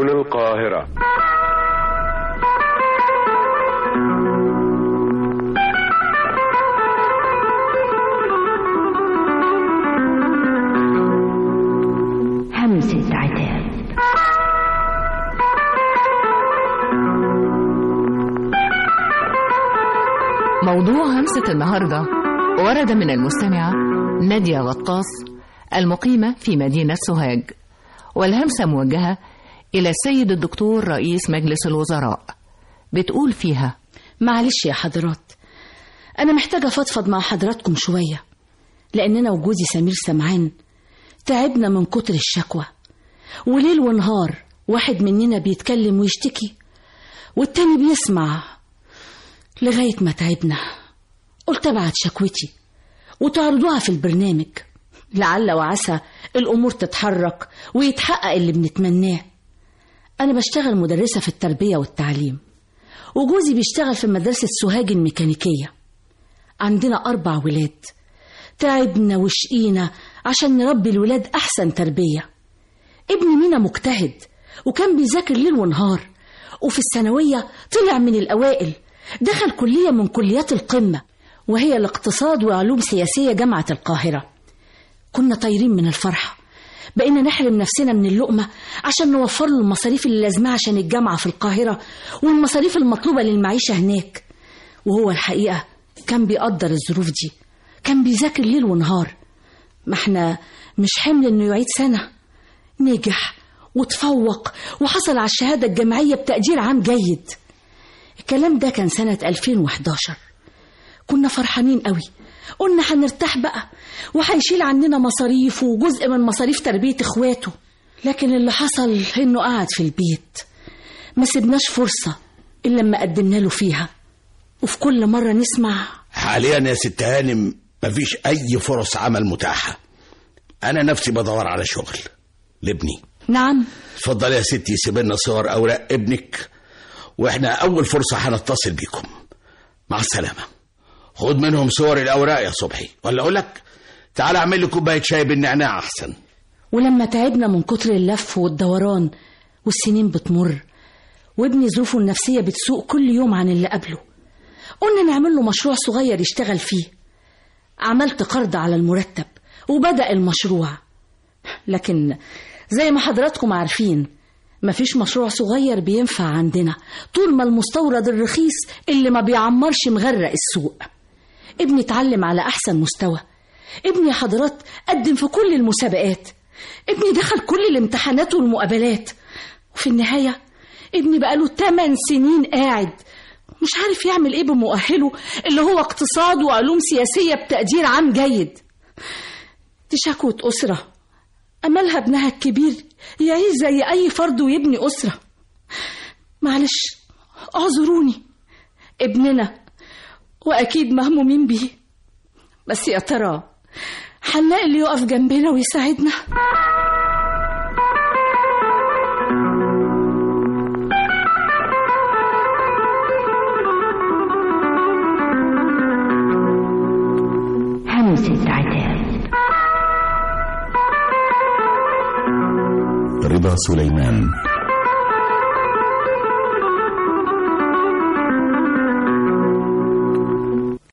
سجون القاهرة. همسة عتاب. موضوع همسة النهاردة ورد من المستمعة نادية غطاس المقيمة في مدينة سوهاج، والهمسة موجهة إلى السيد الدكتور رئيس مجلس الوزراء. بتقول فيها: معلش يا حضرات، أنا محتاجة أفضفض مع حضراتكم شوية، لأننا وجوزي سمير سمعان تعبنا من كتر الشكوى، وليل ونهار واحد مننا بيتكلم ويشتكي والتاني بيسمع، لغاية ما تعبنا. قلت أبعت شكوتي وتعرضوها في البرنامج، لعل وعسى الأمور تتحرك ويتحقق اللي بنتمناه. أنا بشتغل مدرسة في التربية والتعليم، وجوزي بيشتغل في مدرسة سوهاج الميكانيكية. عندنا 4 ولاد، تعبنا وشقينا عشان نربي الولاد أحسن تربية. ابن مينا مجتهد وكان بيذاكر ليل ونهار، وفي الثانوية طلع من الأوائل، دخل كلية من كليات القمة وهي الاقتصاد وعلوم سياسية جامعة القاهرة. كنا طايرين من الفرحة، بقينا نحرم نفسنا من اللقمة عشان نوفر له المصاريف اللي لازمها عشان الجامعة في القاهرة والمصاريف المطلوبة للمعيشة هناك. وهو الحقيقة كان بيقدر الظروف دي، كان بيذاكر ليل ونهار. ما احنا مش حمل انه يعيد سنة. نجح وتفوق وحصل على الشهادة الجامعية بتقدير عام جيد. الكلام ده كان سنة 2011. كنا فرحانين قوي، قلنا هنرتاح بقى وهيشيل عننا مصاريف وجزء من مصاريف تربية اخواته. لكن اللي حصل انه قعد في البيت، ما سبناش فرصة إلا لما قدمنا له فيها. وفي كل مرة نسمع: حاليا يا ست هانم مفيش أي فرص عمل متاحة، أنا نفسي بدور على شغل لابني. نعم. اتفضل يا ستي، سيبنا صور أوراق ابنك وإحنا أول فرصة هنتصل بيكم. مع السلامة. خد منهم صور الأوراق يا صبحي، ولا أقول لك تعال أعمل لي كوباية شاي بالنعناع أحسن. ولما تعبنا من كتر اللف والدوران والسنين بتمر وابني ظروفه النفسية بتسوء كل يوم عن اللي قبله، قلنا نعمل له مشروع صغير يشتغل فيه. عملت قرض على المرتب وبدأ المشروع، لكن زي ما حضراتكم عارفين مفيش مشروع صغير بينفع عندنا طول ما المستورد الرخيص اللي ما بيعمرش مغرق السوق. ابني اتعلم على أحسن مستوى، ابني يا حضرات قدم في كل المسابقات، ابني دخل كل الامتحانات والمقابلات، وفي النهاية ابني بقاله 8 سنين قاعد مش عارف يعمل ايه بمؤهله اللي هو اقتصاد وعلوم سياسية بتقدير عام جيد. دي شكوة أسرة أملها ابنها الكبير يعيش زي أي فرد ويبني أسرة. معلش اعذروني، ابننا وأكيد مهمومين بيه، بس يا ترى هنلاقي اللي يقف جنبنا ويساعدنا؟ همسة عتاب. رضا سليمان.